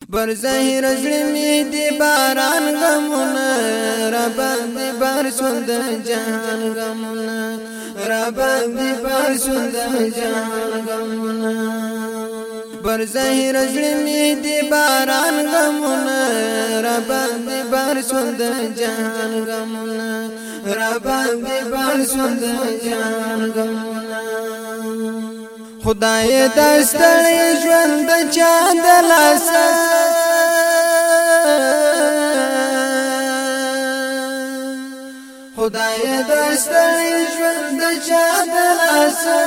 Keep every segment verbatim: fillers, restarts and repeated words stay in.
بر ظاهر زلمی دی باران غمونه را باندې بار سول د جهان غمونه را باندې بار سول د جهان غمونه بر ظاهر زلمی دی باران غمونه را باندې بار سول د جهان غمونه را باندې بار سول د جهان غمونه خدای دستړی ژوند د چا د لاسه خدای دستړی ژوند د چا د لاسه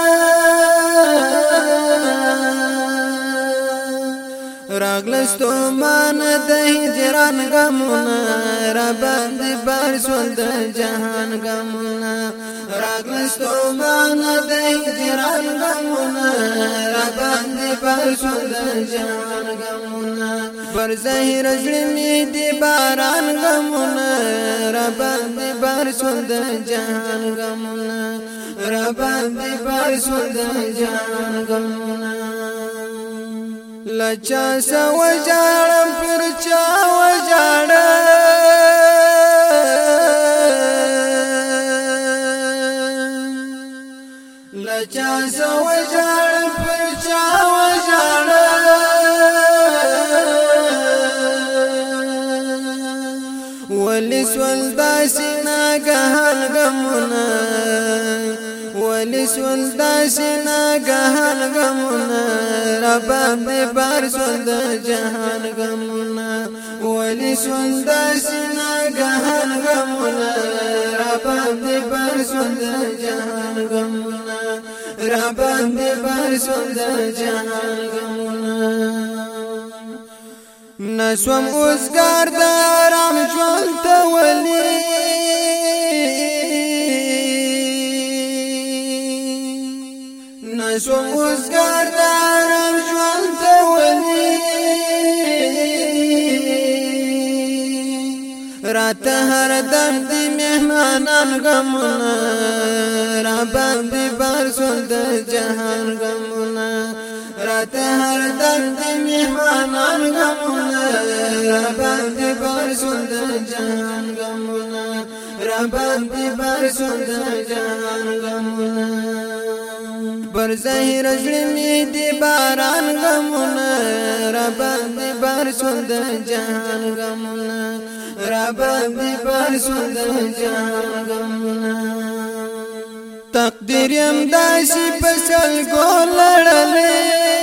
راغلستو مان د هجران غمونه را باندې بار سول د جهان غمونه راغلستو مان د هجران غمونه را باندې بار سول د جهان غمونه بر ظاهر زلمی دی باران غمونه را باندې بار سول د جهان غمونه را باندې بار سول د جهان غمونه لچا سو جاړم پر چا وجاړم لچا سو جاړم پر چا وجاړم ولي سول داسنا غهل غمونه ولي سول داسنا غهل غمونه را باندې بار سول د جهان غمونه ولي سول داسنا غهل غمونه را باندې بار سول د جهان غمونه را باندې بار سول د جهان غمونه نسوم اوسګار د آرام ژوند ته ولي نسوم اوسګار د آرام ژوند ته ولي راته هر دم دی مهمانان غمونه را باندې بار سول د جهان غمونه راته هر دم دی مهمانان غمونه را باندې بار سول د جهان غمونه را باندې بار سول د جهان غمونه بر ظاهر زلمی دی باران غمونه را باندې بار سول د جهان غمونه را باندې بار سول د جهان غمونه تقدیر یم داسې پسل ګولړلې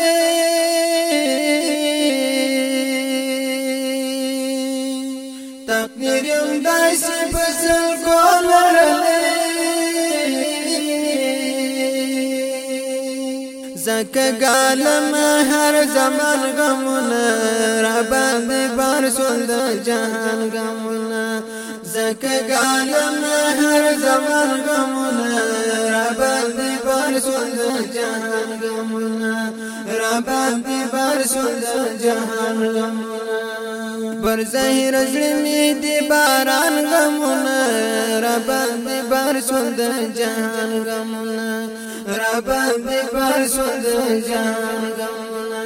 تقدیر یم داسې پسل ګولړلې زکه ګالم هر زمان غمونه را باندې بار سول د جهان غمونه زکه ګالم هر زمان غمونه را باندې بار سول د جهان غمونه را باندې بار سول د جهان غمونه بر ظاهر زلمی دی باران غمونه را باندې بار سول د جهان غمونه را باندې بار سول د جهان غمونه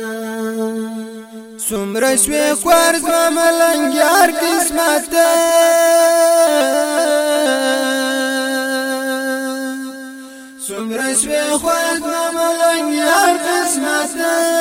سمره شوی خوار زما ملنګیار قسمت سمره شوی خوار زما ملنګیار قسمت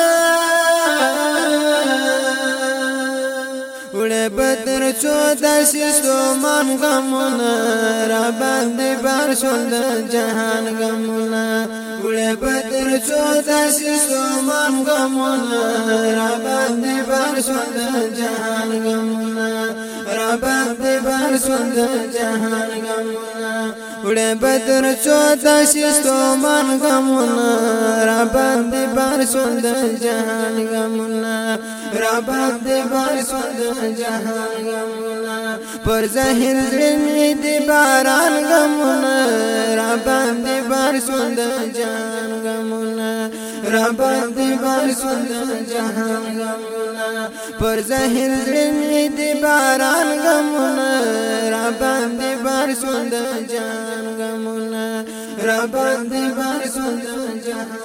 وړه بدر چو داسې ستومان غمونه را باندې بار سول د جهان غمونه وړه بدر چو داسې ستومان غمونه را باندې بار سول د جهان غمونه را باندې بار سول د جهان غمونه وړه بدر چو داسې ستومان غمونه را باندې بار سول د جهان غمونه را باندې بار سول د جهان غمونه پر ظاهر زلمی دی باران غمونه را باندې بار سول د جهان غمونه را باندې بار سول د جهان غمونه پر ظاهر زلمی دی باران غمونه را باندې بار سول د جهان غمونه را باندې بار سول د جهان